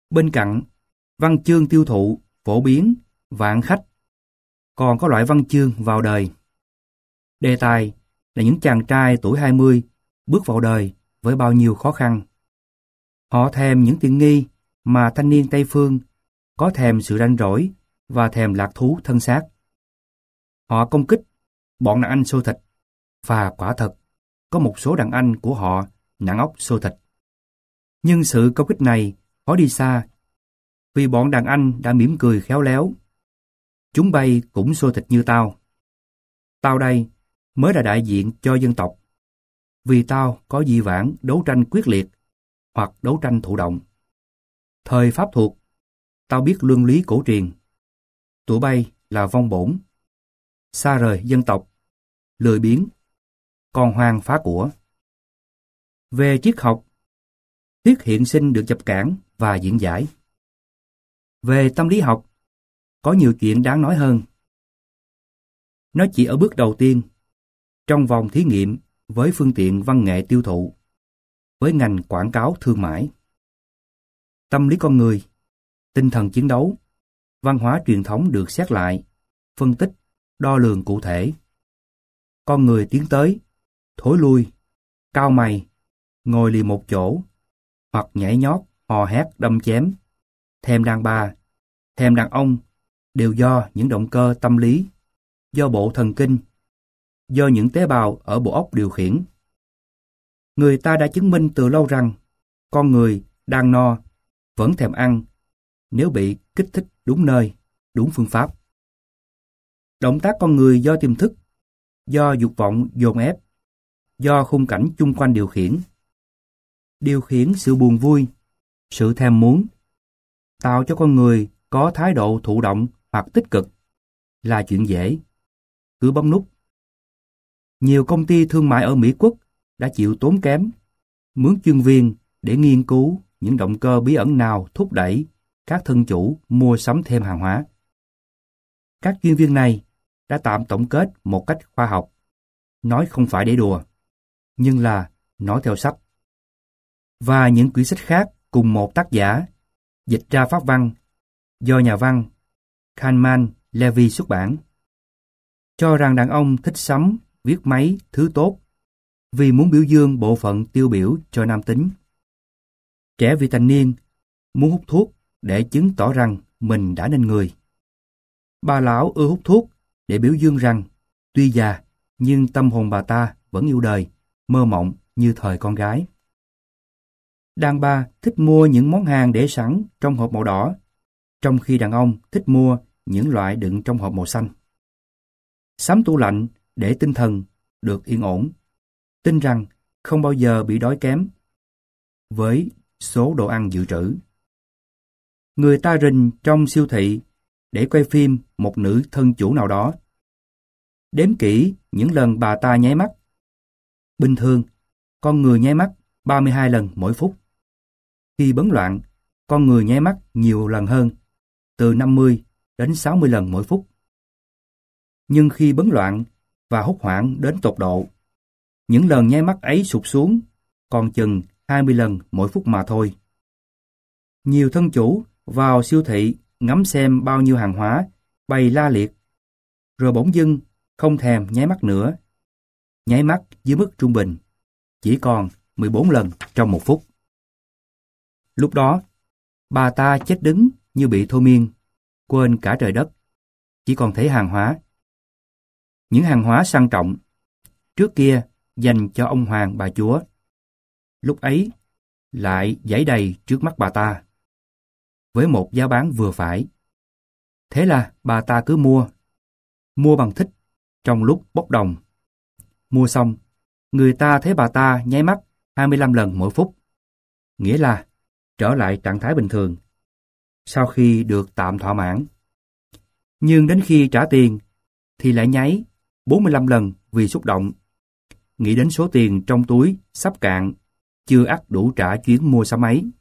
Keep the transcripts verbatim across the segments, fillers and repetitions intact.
Bên cạnh, văn chương tiêu thụ, phổ biến, vạn khách, còn có loại văn chương vào đời. Đề tài là những chàng trai tuổi hai mươi bước vào đời với bao nhiêu khó khăn. Họ thèm những tiện nghi mà thanh niên Tây Phương có, thèm sự ranh rỗi và thèm lạc thú thân xác. Họ công kích bọn đàn anh xô thịt, và quả thật, có một số đàn anh của họ nặng óc xô thịt. Nhưng sự công kích này khó đi xa, vì bọn đàn anh đã mỉm cười khéo léo. Chúng bay cũng xô thịt như tao. Tao đây mới là đại diện cho dân tộc, vì tao có di vãng đấu tranh quyết liệt hoặc đấu tranh thụ động. Thời Pháp thuộc, tao biết luân lý cổ truyền. Tụi bay là vong bổn, xa rời dân tộc, lười biếng, còn hoang phá của. Về triết học, thuyết hiện sinh được dập cản và diễn giải. Về tâm lý học, có nhiều chuyện đáng nói hơn. Nó chỉ ở bước đầu tiên, trong vòng thí nghiệm với phương tiện văn nghệ tiêu thụ, với ngành quảng cáo thương mại. Tâm lý con người, tinh thần chiến đấu, văn hóa truyền thống được xét lại, phân tích, đo lường cụ thể. Con người tiến tới, thối lui, cau mày, ngồi lì một chỗ, hoặc nhảy nhót, hò hét, đâm chém, thèm đàn bà, thèm đàn ông, đều do những động cơ tâm lý, do bộ thần kinh, do những tế bào ở bộ óc điều khiển. Người ta đã chứng minh từ lâu rằng con người đang no, vẫn thèm ăn nếu bị kích thích đúng nơi, đúng phương pháp. Động tác con người do tiềm thức, do dục vọng dồn ép, do khung cảnh chung quanh điều khiển. Điều khiển sự buồn vui, sự thèm muốn, tạo cho con người có thái độ thụ động hoặc tích cực là chuyện dễ. Cứ bấm nút. Nhiều công ty thương mại ở Mỹ Quốc đã chịu tốn kém, mướn chuyên viên để nghiên cứu những động cơ bí ẩn nào thúc đẩy các thân chủ mua sắm thêm hàng hóa. Các chuyên viên này đã tạm tổng kết một cách khoa học, nói không phải để đùa, nhưng là nói theo sách. Và những quyển sách khác cùng một tác giả, dịch ra pháp văn, do nhà văn Kahneman Levy xuất bản, cho rằng đàn ông thích sắm, viết máy, thứ tốt, vì muốn biểu dương bộ phận tiêu biểu cho nam tính. Trẻ vị thành niên muốn hút thuốc để chứng tỏ rằng mình đã nên người. Bà lão ưa hút thuốc để biểu dương rằng tuy già nhưng tâm hồn bà ta vẫn yêu đời, mơ mộng như thời con gái. Đàn bà thích mua những món hàng để sẵn trong hộp màu đỏ, trong khi đàn ông thích mua những loại đựng trong hộp màu xanh. Sắm tủ lạnh để tinh thần được yên ổn, tin rằng không bao giờ bị đói kém với số đồ ăn dự trữ. Người ta rình trong siêu thị để quay phim một nữ thân chủ nào đó. Đếm kỹ những lần bà ta nháy mắt. Bình thường, con người nháy mắt ba mươi hai lần mỗi phút. Khi bấn loạn, con người nháy mắt nhiều lần hơn, từ năm mươi đến sáu mươi lần mỗi phút. Nhưng khi bấn loạn và hốt hoảng đến tột độ, những lần nháy mắt ấy sụt xuống còn chừng hai mươi lần mỗi phút mà thôi. Nhiều thân chủ vào siêu thị ngắm xem bao nhiêu hàng hóa bày la liệt, rồi bỗng dưng không thèm nháy mắt nữa. Nháy mắt dưới mức trung bình, chỉ còn mười bốn lần trong một phút. Lúc đó, bà ta chết đứng như bị thôi miên, quên cả trời đất, chỉ còn thấy hàng hóa. Những hàng hóa sang trọng, trước kia dành cho ông hoàng bà chúa, lúc ấy lại giãi đầy trước mắt bà ta, với một giá bán vừa phải. Thế là bà ta cứ mua, mua bằng thích trong lúc bốc đồng. Mua xong, người ta thấy bà ta nháy mắt hai mươi lăm lần mỗi phút, nghĩa là trở lại trạng thái bình thường, sau khi được tạm thỏa mãn. Nhưng đến khi trả tiền, thì lại nháy bốn mươi lăm lần vì xúc động, nghĩ đến số tiền trong túi sắp cạn, chưa ắt đủ trả chuyến mua sắm ấy.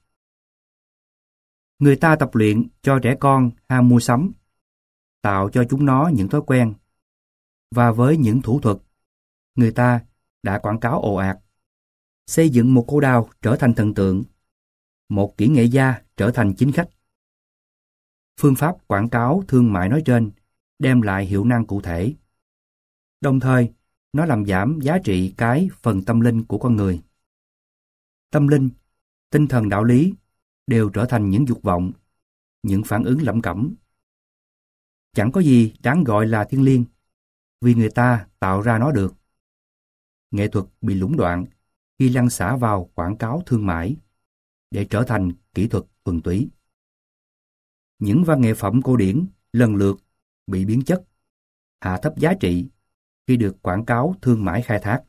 Người ta tập luyện cho trẻ con ham mua sắm, tạo cho chúng nó những thói quen. Và với những thủ thuật, người ta đã quảng cáo ồ ạt, xây dựng một cô đào trở thành thần tượng, một kỹ nghệ gia trở thành chính khách. Phương pháp quảng cáo thương mại nói trên đem lại hiệu năng cụ thể. Đồng thời, nó làm giảm giá trị cái phần tâm linh của con người. Tâm linh, tinh thần đạo lý đều trở thành những dục vọng, những phản ứng lẩm cẩm. Chẳng có gì đáng gọi là thiêng liêng, vì người ta tạo ra nó được. Nghệ thuật bị lũng đoạn khi lăn xả vào quảng cáo thương mại để trở thành kỹ thuật thuần túy. Những văn nghệ phẩm cổ điển lần lượt bị biến chất, hạ thấp giá trị khi được quảng cáo thương mại khai thác.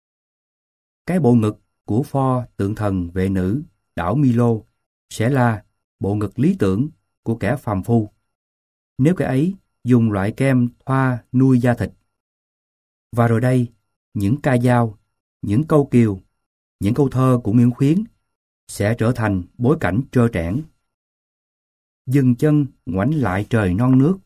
Cái bộ ngực của pho tượng thần vệ nữ đảo Milo sẽ là bộ ngực lý tưởng của kẻ phàm phu, nếu cái ấy dùng loại kem thoa nuôi da thịt. Và rồi đây, những ca dao, những câu kiều, những câu thơ của Nguyễn Khuyến sẽ trở thành bối cảnh trơ trẽn. Dừng chân ngoảnh lại trời non nước.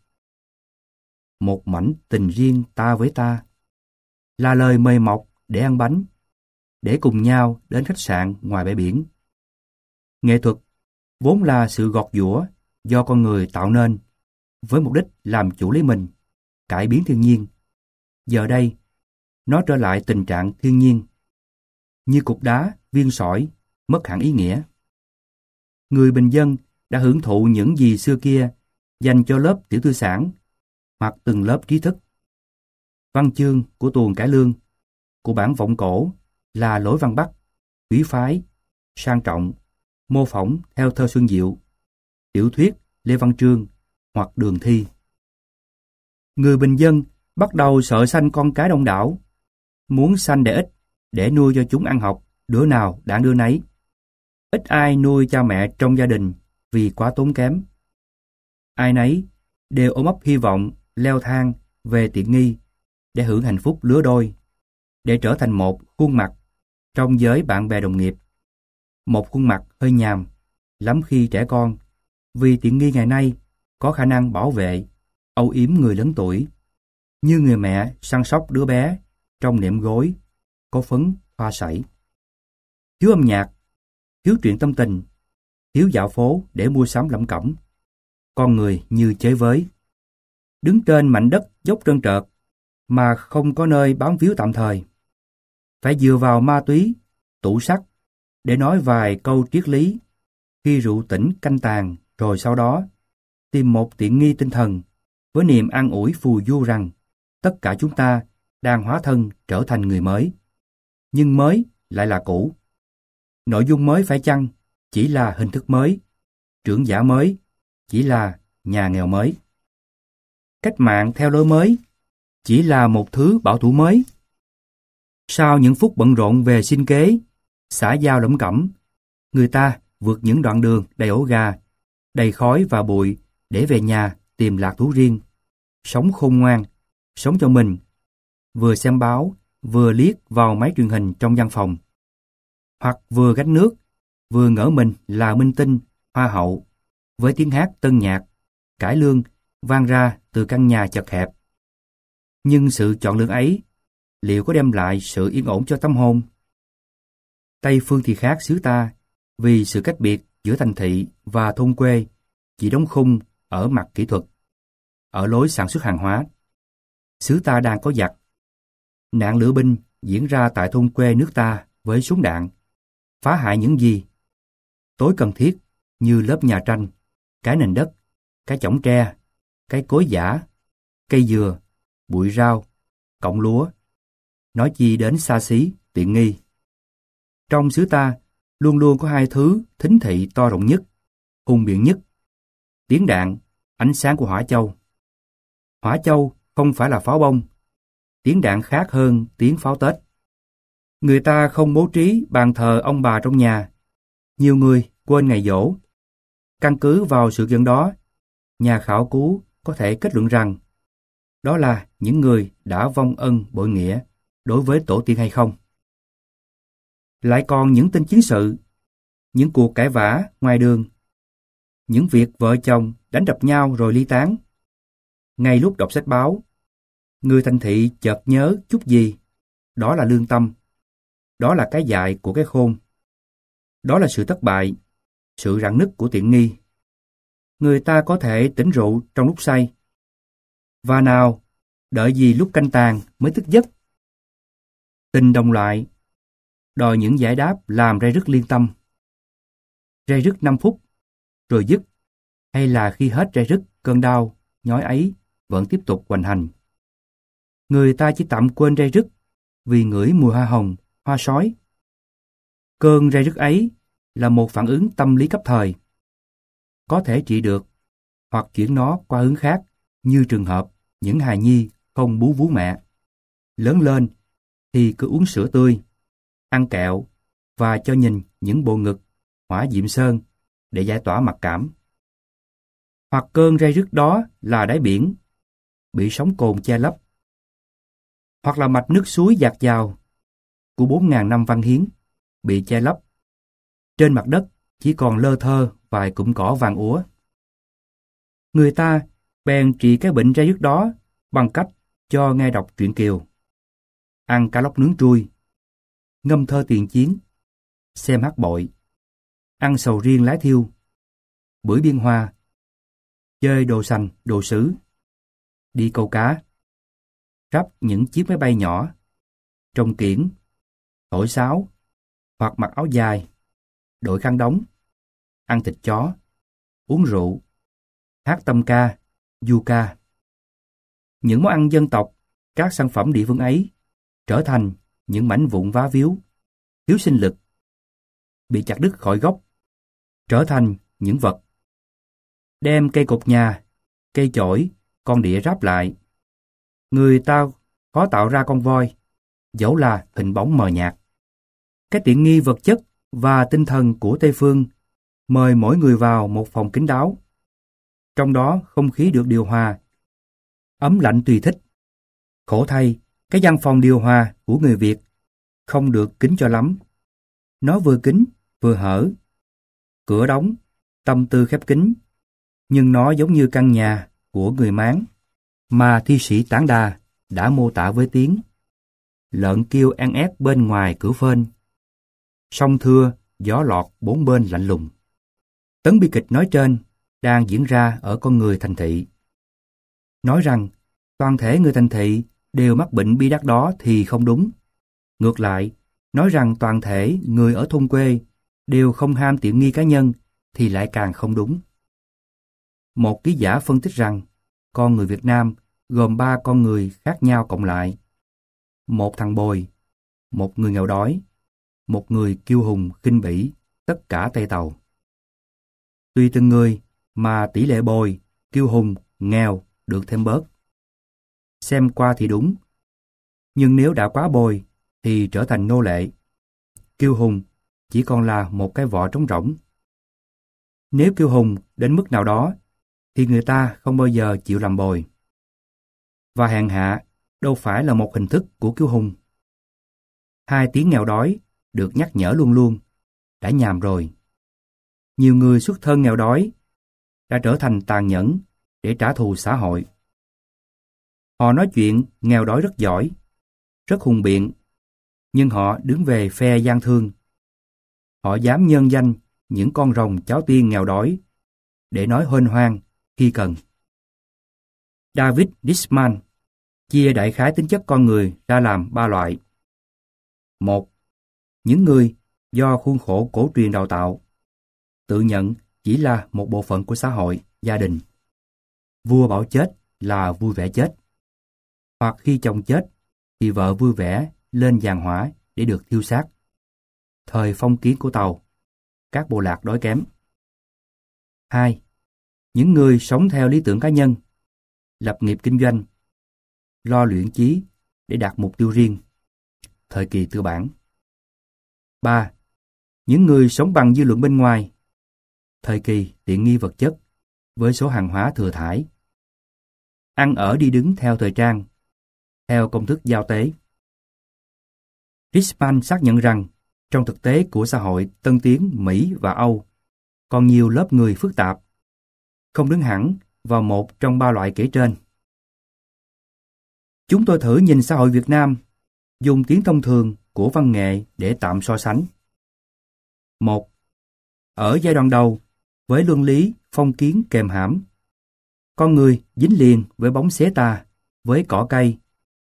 Một mảnh tình riêng ta với ta, là lời mời mọc để ăn bánh, để cùng nhau đến khách sạn ngoài bãi biển. Nghệ thuật vốn là sự gọt giũa do con người tạo nên, với mục đích làm chủ lấy mình, cải biến thiên nhiên. Giờ đây, nó trở lại tình trạng thiên nhiên, như cục đá, viên sỏi, mất hẳn ý nghĩa. Người bình dân đã hưởng thụ những gì xưa kia dành cho lớp tiểu tư sản hoặc từng lớp trí thức. Văn chương của tuồng cải lương, của bản vọng cổ là lối văn Bắc, quý phái, sang trọng, mô phỏng theo thơ Xuân Diệu, tiểu thuyết Lê Văn Trương hoặc Đường Thi. Người bình dân bắt đầu sợ sanh con cái đông đảo, muốn sanh để ít, để nuôi cho chúng ăn học, đứa nào đảng đứa nấy. Ít ai nuôi cha mẹ trong gia đình vì quá tốn kém. Ai nấy đều ôm ấp hy vọng leo thang về tiện nghi để hưởng hạnh phúc lứa đôi, để trở thành một khuôn mặt trong giới bạn bè đồng nghiệp. Một khuôn mặt hơi nhàm, lắm khi trẻ con, vì tiện nghi ngày nay có khả năng bảo vệ, âu yếm người lớn tuổi, như người mẹ săn sóc đứa bé trong nệm gối, có phấn hoa sảy. Thiếu âm nhạc, thiếu truyện tâm tình, thiếu dạo phố để mua sắm lẩm cẩm. Con người như chơi với, đứng trên mảnh đất dốc trơn trợt mà không có nơi bám víu tạm thời. Phải dựa vào ma túy, tủ sắt để nói vài câu triết lý khi rượu tỉnh canh tàn, rồi sau đó tìm một tiện nghi tinh thần với niềm an ủi phù du rằng tất cả chúng ta đang hóa thân trở thành người mới. Nhưng mới lại là cũ. Nội dung mới phải chăng chỉ là hình thức mới, trưởng giả mới chỉ là nhà nghèo mới. Cách mạng theo lối mới chỉ là một thứ bảo thủ mới. Sau những phút bận rộn về sinh kế, xã giao lẩm cẩm, người ta vượt những đoạn đường đầy ổ gà, đầy khói và bụi để về nhà tìm lạc thú riêng, sống khôn ngoan, sống cho mình, vừa xem báo, vừa liếc vào máy truyền hình trong văn phòng, hoặc vừa gánh nước, vừa ngỡ mình là minh tinh, hoa hậu, với tiếng hát tân nhạc, cải lương vang ra từ căn nhà chật hẹp. Nhưng sự chọn lựa ấy liệu có đem lại sự yên ổn cho tâm hồn? Tây phương thì khác xứ ta, vì sự cách biệt giữa thành thị và thôn quê chỉ đóng khung ở mặt kỹ thuật, ở lối sản xuất hàng hóa. Xứ ta đang có giặc. Nạn lửa binh diễn ra tại thôn quê nước ta với súng đạn, phá hại những gì tối cần thiết như lớp nhà tranh, cái nền đất, cái chõng tre, cái cối giã, cây dừa, bụi rau, cọng lúa, nói chi đến xa xí, tiện nghi. Trong xứ ta luôn luôn có hai thứ thính thị to rộng nhất, hùng biện nhất: tiếng đạn, ánh sáng của hỏa châu. Hỏa châu không phải là pháo bông, tiếng đạn khác hơn tiếng pháo Tết. Người ta không bố trí bàn thờ ông bà trong nhà, nhiều người quên ngày giỗ. Căn cứ vào sự kiện đó, nhà khảo cứu có thể kết luận rằng đó là những người đã vong ân bội nghĩa đối với tổ tiên hay không. Lại còn những tin chiến sự, những cuộc cãi vã ngoài đường, những việc vợ chồng đánh đập nhau rồi ly tán. Ngay lúc đọc sách báo, người thành thị chợt nhớ chút gì, đó là lương tâm, đó là cái dại của cái khôn, đó là sự thất bại, sự rạn nứt của tiện nghi. Người ta có thể tỉnh rượu trong lúc say. Và nào, đợi gì lúc canh tàn mới thức giấc. Tình đồng loại, đòi những giải đáp làm ray rứt liên tâm. Ray rứt năm phút, rồi dứt, hay là khi hết ray rứt, cơn đau, nhói ấy vẫn tiếp tục hoành hành. Người ta chỉ tạm quên ray rứt vì ngửi mùi hoa hồng, hoa sói. Cơn ray rứt ấy là một phản ứng tâm lý cấp thời. Có thể trị được, hoặc chuyển nó qua hướng khác, như trường hợp những hài nhi không bú vú mẹ. Lớn lên thì cứ uống sữa tươi, ăn kẹo và cho nhìn những bộ ngực hỏa diệm sơn để giải tỏa mặc cảm. Hoặc cơn ray rứt đó là đáy biển, bị sóng cồn che lấp. Hoặc là mạch nước suối dạt dào của bốn ngàn năm văn hiến, bị che lấp. Trên mặt đất chỉ còn lơ thơ vài cụm cỏ vàng úa. Người ta bèn trị cái bệnh ray rứt đó bằng cách cho nghe đọc truyện Kiều, ăn cá lóc nướng trui, ngâm thơ tiền chiến, xem hát bội, ăn sầu riêng lá thiêu, bưởi biên hoa, chơi đồ sành, đồ sứ, đi câu cá, ráp những chiếc máy bay nhỏ, trồng kiển, thổi sáo, hoặc mặc áo dài, đội khăn đóng, ăn thịt chó, uống rượu, hát tâm ca, du ca. Những món ăn dân tộc, các sản phẩm địa phương ấy trở thành những mảnh vụn vá víu, thiếu sinh lực, bị chặt đứt khỏi gốc, trở thành những vật. Đem cây cột nhà, cây chổi, con đĩa ráp lại. Người ta khó tạo ra con voi, dẫu là hình bóng mờ nhạt. Cái tiện nghi vật chất và tinh thần của Tây Phương mời mỗi người vào một phòng kín đáo. Trong đó không khí được điều hòa, ấm lạnh tùy thích. Khổ thay, cái văn phòng điều hòa của người Việt không được kín cho lắm. Nó vừa kín, vừa hở. Cửa đóng, tâm tư khép kín, nhưng nó giống như căn nhà của người Mán mà thi sĩ Tản Đà đã mô tả với tiếng: lợn kêu ăn ép bên ngoài cửa phên, sông thưa, gió lọt bốn bên lạnh lùng. Tấn bi kịch nói trên đang diễn ra ở con người thành thị. Nói rằng toàn thể người thành thị đều mắc bệnh bi đát đó thì không đúng. Ngược lại, nói rằng toàn thể người ở thôn quê đều không ham tiện nghi cá nhân thì lại càng không đúng. Một ký giả phân tích rằng con người Việt Nam gồm ba con người khác nhau cộng lại. Một thằng bồi, một người nghèo đói, một người kiêu hùng khinh bỉ tất cả Tây Tàu. Tùy từng người mà tỷ lệ bồi, kiêu hùng, nghèo được thêm bớt. Xem qua thì đúng, nhưng nếu đã quá bồi thì trở thành nô lệ. Kiêu hùng chỉ còn là một cái vỏ trống rỗng. Nếu kiêu hùng đến mức nào đó thì người ta không bao giờ chịu làm bồi. Và hèn hạ đâu phải là một hình thức của kiêu hùng. Hai tiếng nghèo đói được nhắc nhở luôn luôn, đã nhàm rồi. Nhiều người xuất thân nghèo đói đã trở thành tàn nhẫn để trả thù xã hội. Họ nói chuyện nghèo đói rất giỏi, rất hùng biện, nhưng họ đứng về phe gian thương. Họ dám nhân danh những con rồng cháu tiên nghèo đói để nói huênh hoang khi cần. David Disman chia đại khái tính chất con người ra làm ba loại. Một, những người do khuôn khổ cổ truyền đào tạo, tự nhận chỉ là một bộ phận của xã hội, gia đình. Vua bảo chết là vui vẻ chết. Hoặc khi chồng chết thì vợ vui vẻ lên giàn hỏa để được thiêu xác. Thời phong kiến của Tàu, các bộ lạc đói kém. Hai, những người sống theo lý tưởng cá nhân, lập nghiệp kinh doanh, lo luyện chí để đạt mục tiêu riêng. Thời kỳ tư bản. Ba, những người sống bằng dư luận bên ngoài, thời kỳ tiện nghi vật chất với số hàng hóa thừa thải. Ăn ở đi đứng theo thời trang, theo công thức giao tế. Richman xác nhận rằng trong thực tế của xã hội tân tiến Mỹ và Âu còn nhiều lớp người phức tạp, không đứng hẳn vào một trong ba loại kể trên. Chúng tôi thử nhìn xã hội Việt Nam, dùng tiếng thông thường của văn nghệ để tạm so sánh. Một, Ở giai đoạn đầu, với luân lý, phong kiến kèm hãm, con người dính liền với bóng xế tà, với cỏ cây.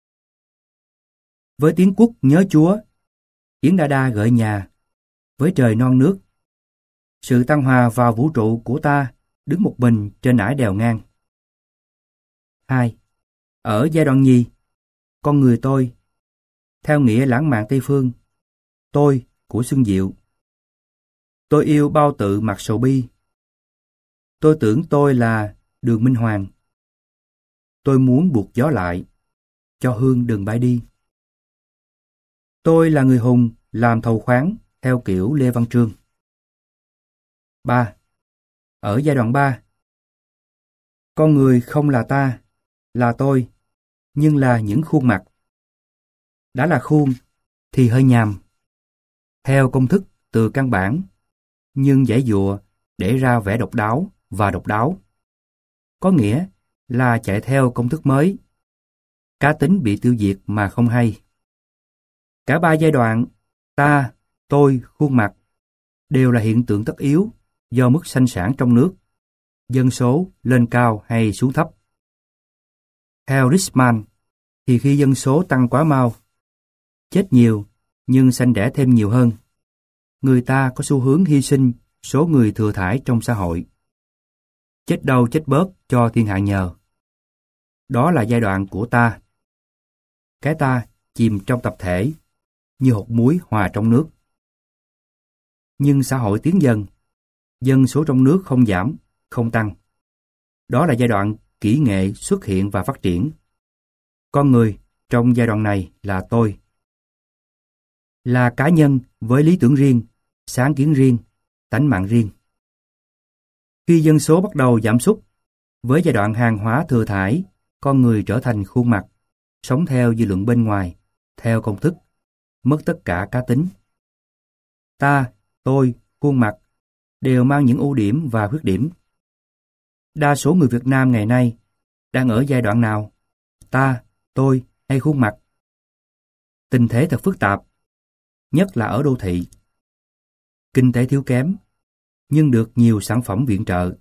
Với tiếng quất nhớ Chúa, Yến Đa Đa gợi nhà, với trời non nước. Sự tăng hòa vào vũ trụ của ta đứng một mình trên ải đèo ngang. hai. Ở giai đoạn nhì, con người tôi, theo nghĩa lãng mạn Tây Phương, tôi của Xuân Diệu. Tôi yêu bao tự mặt sầu bi. Tôi tưởng tôi là Đường Minh Hoàng. Tôi muốn buộc gió lại, cho hương đừng bay đi. Tôi là người hùng làm thầu khoáng theo kiểu Lê Văn Trương. ba. Ở giai đoạn ba, con người không là ta, là tôi, nhưng là những khuôn mặt. Đã là khuôn thì hơi nhàm. Theo công thức từ căn bản, nhưng giải dụa để ra vẻ độc đáo và độc đáo. Có nghĩa là chạy theo công thức mới. Cá tính bị tiêu diệt mà không hay. Cả ba giai đoạn, ta, tôi, khuôn mặt, đều là hiện tượng tất yếu do mức sanh sản trong nước, dân số lên cao hay xuống thấp. Theo Richman, thì khi dân số tăng quá mau, chết nhiều nhưng sanh đẻ thêm nhiều hơn, người ta có xu hướng hy sinh số người thừa thãi trong xã hội. Chết đâu chết bớt cho thiên hạ nhờ. Đó là giai đoạn của ta. Cái ta chìm trong tập thể, như hột muối hòa trong nước. Nhưng xã hội tiến dần, dân số trong nước không giảm, không tăng. Đó là giai đoạn kỹ nghệ xuất hiện và phát triển. Con người trong giai đoạn này là tôi. Là cá nhân với lý tưởng riêng, sáng kiến riêng, tánh mạng riêng. Khi dân số bắt đầu giảm sút, với giai đoạn hàng hóa thừa thãi, con người trở thành khuôn mặt, sống theo dư luận bên ngoài, theo công thức, mất tất cả cá tính. Ta, tôi, khuôn mặt đều mang những ưu điểm và khuyết điểm. Đa số người Việt Nam ngày nay đang ở giai đoạn nào? Ta, tôi hay khuôn mặt? Tình thế thật phức tạp, nhất là ở đô thị. Kinh tế thiếu kém, nhưng được nhiều sản phẩm viện trợ.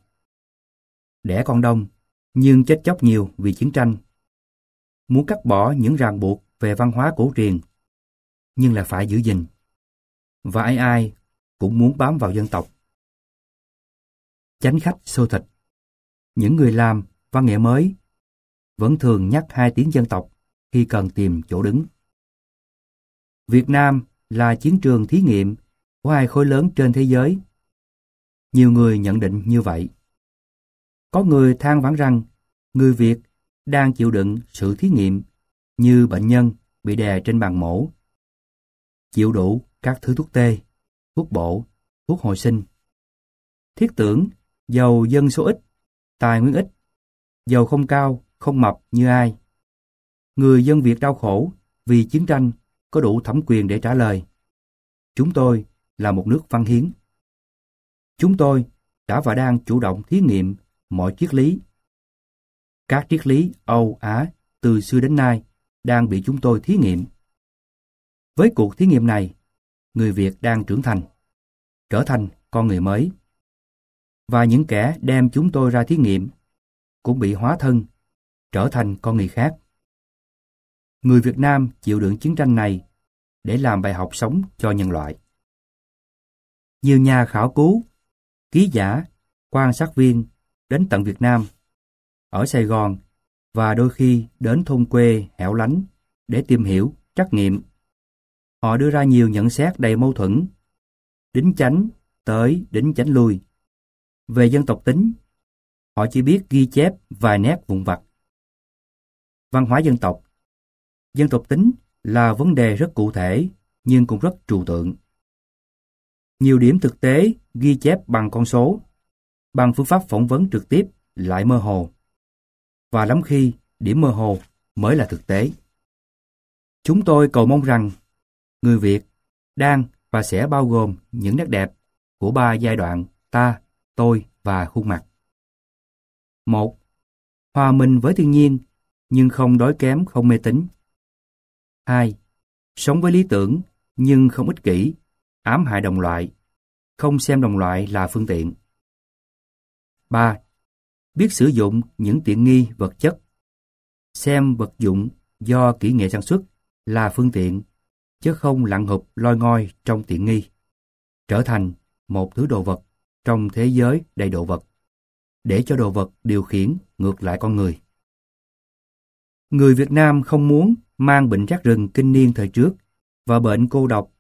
Đẻ con đông, nhưng chết chóc nhiều vì chiến tranh. Muốn cắt bỏ những ràng buộc về văn hóa cổ truyền, nhưng là phải giữ gìn. Và ai ai cũng muốn bám vào dân tộc. Chánh khách xô thịt. Những người làm văn nghệ mới vẫn thường nhắc hai tiếng dân tộc khi cần tìm chỗ đứng. Việt Nam là chiến trường thí nghiệm của hai khối lớn trên thế giới. Nhiều người nhận định như vậy. Có người than vãn rằng người Việt đang chịu đựng sự thí nghiệm như bệnh nhân bị đè trên bàn mổ, chịu đủ các thứ thuốc tê, thuốc bổ, thuốc hồi sinh. Thiết tưởng giàu dân số ít, tài nguyên ít, giàu không cao, không mập như ai. Người dân Việt đau khổ vì chiến tranh có đủ thẩm quyền để trả lời. Chúng tôi là một nước văn hiến. Chúng tôi đã và đang chủ động thí nghiệm mọi triết lý. Các triết lý Âu Á từ xưa đến nay đang bị chúng tôi thí nghiệm. Với cuộc thí nghiệm này, người Việt đang trưởng thành, trở thành con người mới. Và những kẻ đem chúng tôi ra thí nghiệm cũng bị hóa thân, trở thành con người khác. Người Việt Nam chịu đựng chiến tranh này để làm bài học sống cho nhân loại. Nhiều nhà khảo cứu, ký giả, quan sát viên đến tận Việt Nam, ở Sài Gòn và đôi khi đến thôn quê hẻo lánh để tìm hiểu, trắc nghiệm. Họ đưa ra nhiều nhận xét đầy mâu thuẫn, đính chánh tới đính chánh lui. Về dân tộc tính, họ chỉ biết ghi chép vài nét vụn vặt. Văn hóa dân tộc. Dân tộc tính là vấn đề rất cụ thể nhưng cũng rất trừu tượng. Nhiều điểm thực tế ghi chép bằng con số, bằng phương pháp phỏng vấn trực tiếp lại mơ hồ. Và lắm khi điểm mơ hồ mới là thực tế. Chúng tôi cầu mong rằng người Việt đang và sẽ bao gồm những nét đẹp của ba giai đoạn ta, tôi và khuôn mặt. Một. Hòa mình với thiên nhiên nhưng không đói kém, không mê tín. Hai. Sống với lý tưởng nhưng không ích kỷ, ám hại đồng loại, không xem đồng loại là phương tiện. ba. Biết sử dụng những tiện nghi vật chất. Xem vật dụng do kỹ nghệ sản xuất là phương tiện, chứ không lặn hụp loi ngoi trong tiện nghi, trở thành một thứ đồ vật trong thế giới đầy đồ vật, để cho đồ vật điều khiển ngược lại con người. Người Việt Nam không muốn mang bệnh rát rừng kinh niên thời trước và bệnh cô độc,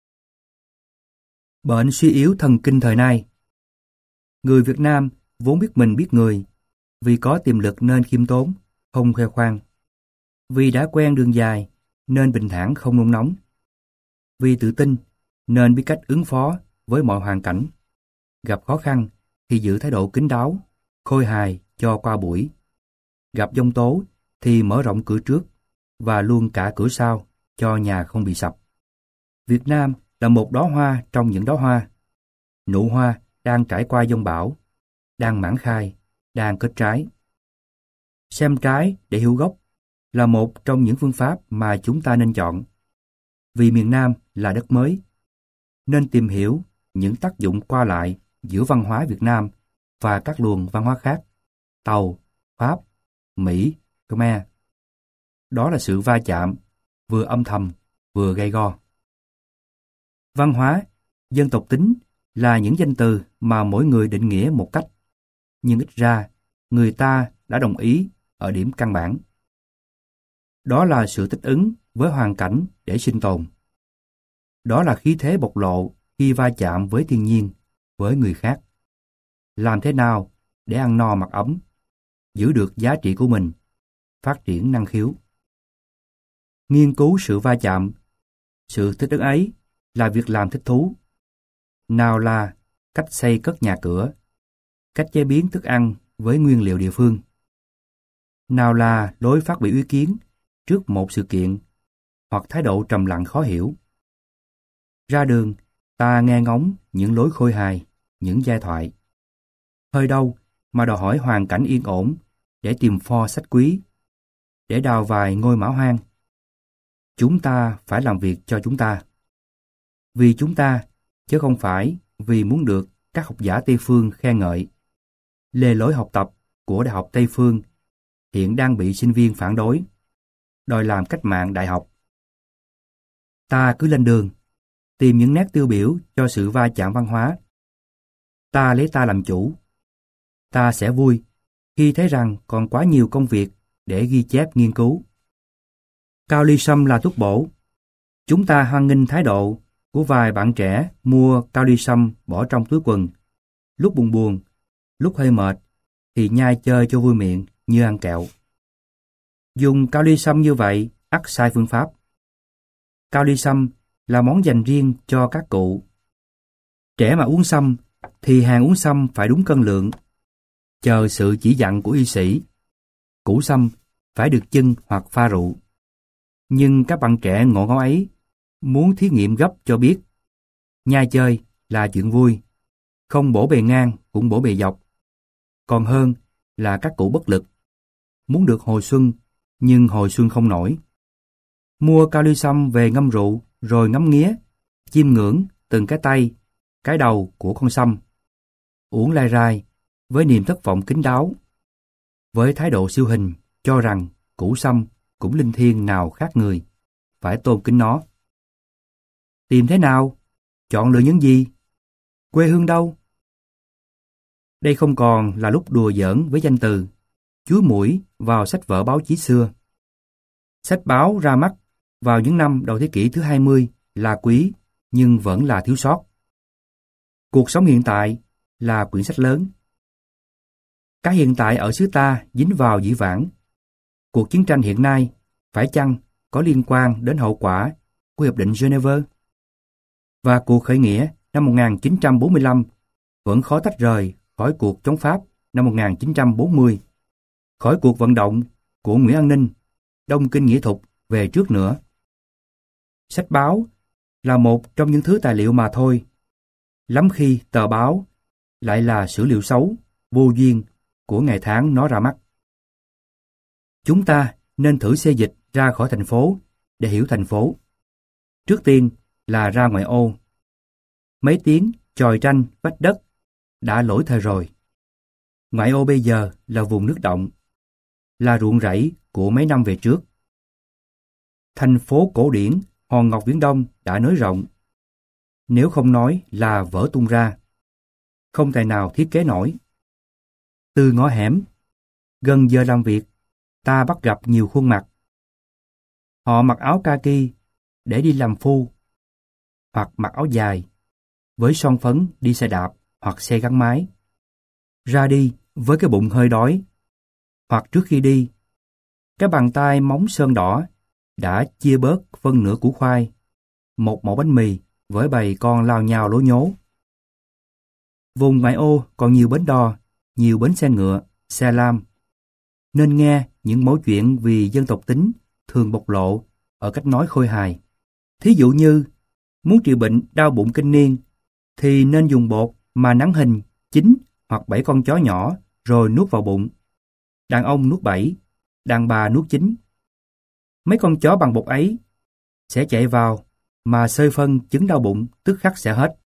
bệnh suy yếu thần kinh thời nay. Người Việt Nam vốn biết mình biết người, vì có tiềm lực nên khiêm tốn, không khoe khoang. Vì đã quen đường dài nên bình thản không nôn nóng. Vì tự tin nên biết cách ứng phó với mọi hoàn cảnh. Gặp khó khăn thì giữ thái độ kín đáo, khôi hài cho qua buổi. Gặp giông tố thì mở rộng cửa trước và luôn cả cửa sau cho nhà không bị sập. Việt Nam là một đóa hoa trong những đóa hoa. Nụ hoa đang trải qua giông bão, đang mãn khai, đang kết trái. Xem trái để hiểu gốc là một trong những phương pháp mà chúng ta nên chọn. Vì miền Nam là đất mới, nên tìm hiểu những tác dụng qua lại giữa văn hóa Việt Nam và các luồng văn hóa khác, Tàu, Pháp, Mỹ, Khmer. Đó là sự va chạm, vừa âm thầm, vừa gay go. Văn hóa, dân tộc tính là những danh từ mà mỗi người định nghĩa một cách, nhưng ít ra người ta đã đồng ý ở điểm căn bản. Đó là sự thích ứng với hoàn cảnh để sinh tồn. Đó là khí thế bộc lộ khi va chạm với thiên nhiên, với người khác. Làm thế nào để ăn no mặc ấm, giữ được giá trị của mình, phát triển năng khiếu. Nghiên cứu sự va chạm, sự thích ứng ấy là việc làm thích thú. Nào là cách xây cất nhà cửa, cách chế biến thức ăn với nguyên liệu địa phương. Nào là lối phát biểu ý kiến trước một sự kiện, hoặc thái độ trầm lặng khó hiểu. Ra đường, ta nghe ngóng những lối khôi hài, những giai thoại. Hơi đâu mà đòi hỏi hoàn cảnh yên ổn để tìm pho sách quý, để đào vài ngôi mã hoang. Chúng ta phải làm việc cho chúng ta. Vì chúng ta, chứ không phải vì muốn được các học giả Tây Phương khen ngợi. Lề lối học tập của Đại học Tây Phương hiện đang bị sinh viên phản đối, đòi làm cách mạng đại học. Ta cứ lên đường, tìm những nét tiêu biểu cho sự va chạm văn hóa. Ta lấy ta làm chủ. Ta sẽ vui khi thấy rằng còn quá nhiều công việc để ghi chép nghiên cứu. Cao ly sâm là thuốc bổ. Chúng ta hoan nghênh thái độ của vài bạn trẻ mua cao ly sâm bỏ trong túi quần. Lúc buồn buồn, lúc hơi mệt thì nhai chơi cho vui miệng như ăn kẹo. Dùng cao ly sâm như vậy ắt sai phương pháp. Cao ly sâm là món dành riêng cho các cụ. Trẻ mà uống sâm thì hàng uống sâm phải đúng cân lượng, chờ sự chỉ dặn của y sĩ. Củ sâm phải được chưng hoặc pha rượu. Nhưng các bạn trẻ ngộ ngáo ấy muốn thí nghiệm gấp cho biết. Nhai chơi là chuyện vui, không bổ bề ngang cũng bổ bề dọc. Còn hơn là các cụ bất lực, muốn được hồi xuân nhưng hồi xuân không nổi. Mua cao ly sâm về ngâm rượu rồi ngắm nghía, chiêm ngưỡng từng cái tay, cái đầu của con sâm. Uống lai rai với niềm thất vọng kín đáo, với thái độ siêu hình cho rằng củ sâm cũng linh thiêng nào khác người, phải tôn kính nó. Tìm thế nào? Chọn lựa những gì? Quê hương đâu? Đây không còn là lúc đùa giỡn với danh từ, chúi mũi vào sách vở báo chí xưa. Sách báo ra mắt vào những năm đầu thế kỷ thứ hai mươi là quý, nhưng vẫn là thiếu sót. Cuộc sống hiện tại là quyển sách lớn. Cái hiện tại ở xứ ta dính vào dĩ vãng. Cuộc chiến tranh hiện nay phải chăng có liên quan đến hậu quả của Hiệp định Geneva? Và cuộc khởi nghĩa năm một nghìn chín trăm bốn mươi lăm vẫn khó tách rời khỏi cuộc chống Pháp năm một nghìn chín trăm bốn mươi, khỏi cuộc vận động của Nguyễn An Ninh, Đông Kinh Nghĩa Thục về trước nữa. Sách báo là một trong những thứ tài liệu mà thôi. Lắm khi tờ báo lại là sử liệu xấu, vô duyên của ngày tháng nó ra mắt. Chúng ta nên thử xê dịch ra khỏi thành phố để hiểu thành phố. Trước tiên là ra ngoại ô. Mấy tiếng chòi tranh, vách đất, đã lỗi thời rồi. Ngoại ô bây giờ là vùng nước động, là ruộng rẫy của mấy năm về trước. Thành phố cổ điển Hòn Ngọc Viễn Đông đã nới rộng, nếu không nói là vỡ tung ra, không tài nào thiết kế nổi. Từ ngõ hẻm, gần giờ làm việc, ta bắt gặp nhiều khuôn mặt. Họ mặc áo kaki để đi làm phu, hoặc mặc áo dài, với son phấn đi xe đạp hoặc xe gắn máy. Ra đi với cái bụng hơi đói, hoặc trước khi đi, cái bàn tay móng sơn đỏ đã chia bớt phân nửa củ khoai, một mẩu bánh mì với bầy con lao nhao lố nhố. Vùng ngoại ô còn nhiều bến đò, nhiều bến xe ngựa, xe lam, nên nghe những mẩu chuyện vì dân tộc tính thường bộc lộ ở cách nói khôi hài. Thí dụ như, muốn trị bệnh đau bụng kinh niên, thì nên dùng bột mà nắn hình chín hoặc bảy con chó nhỏ rồi nuốt vào bụng. Đàn ông nuốt bảy, đàn bà nuốt chín. Mấy con chó bằng bột ấy sẽ chạy vào mà xơi phân chứng đau bụng tức khắc sẽ hết.